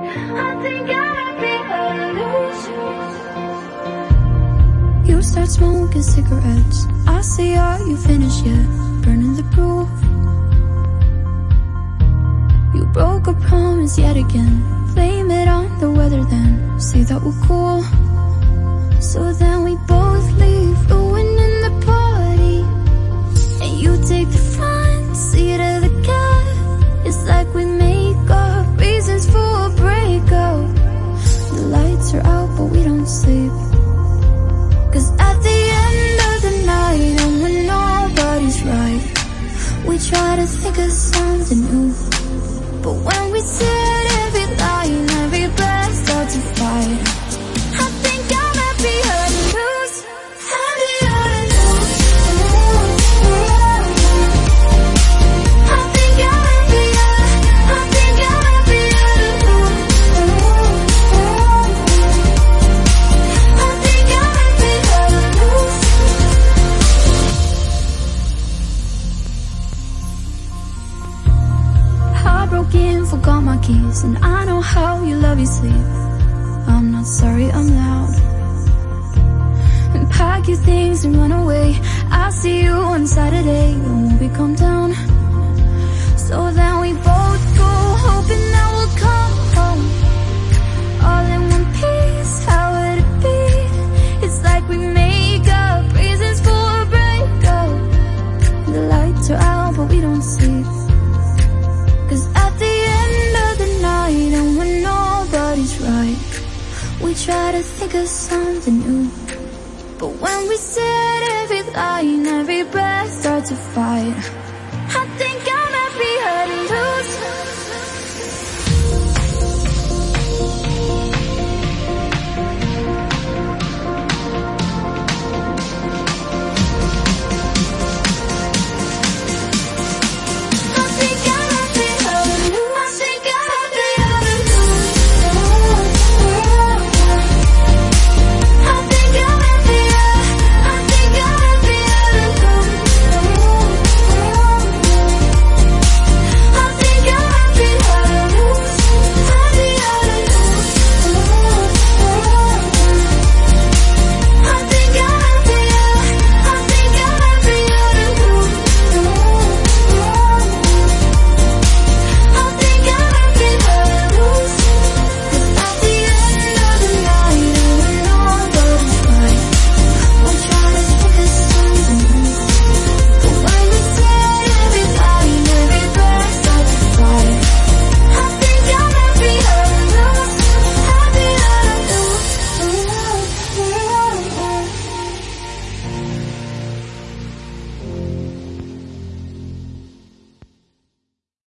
I think I might be lose. You start smoking cigarettes. I say, are you finished yet? Burning the proof. You broke a promise yet again. Blame it on the weather then. Say that we're cool. So then we both leave, ruining the party. And you take the front seat of the car. It's like we make up reasons for a breakup. The lights are out but we don't sleep. Cause at the end of the night, and when nobody's right, we try to think of something new. But when we said every line, every breath starts to fight. I think I might be hurting loose. I'll be hurting loose. I think I might be hurting. I think I might be hurting loose. I think I might be hurting loose. Heartbroken, forgot my keys, and I know how you love your sleep. I'm not sorry, I'm loud. And pack your things and run away. I'll see you on Saturday when we come down. So then we both go, hoping that we'll come home all in one piece. How would it be? It's like we make up reasons for a breakup. The lights are out but we don't sleep. Cause at the end of the night, and when nobody's right, we try to think of something new. But when we said every line, every breath starts to fight.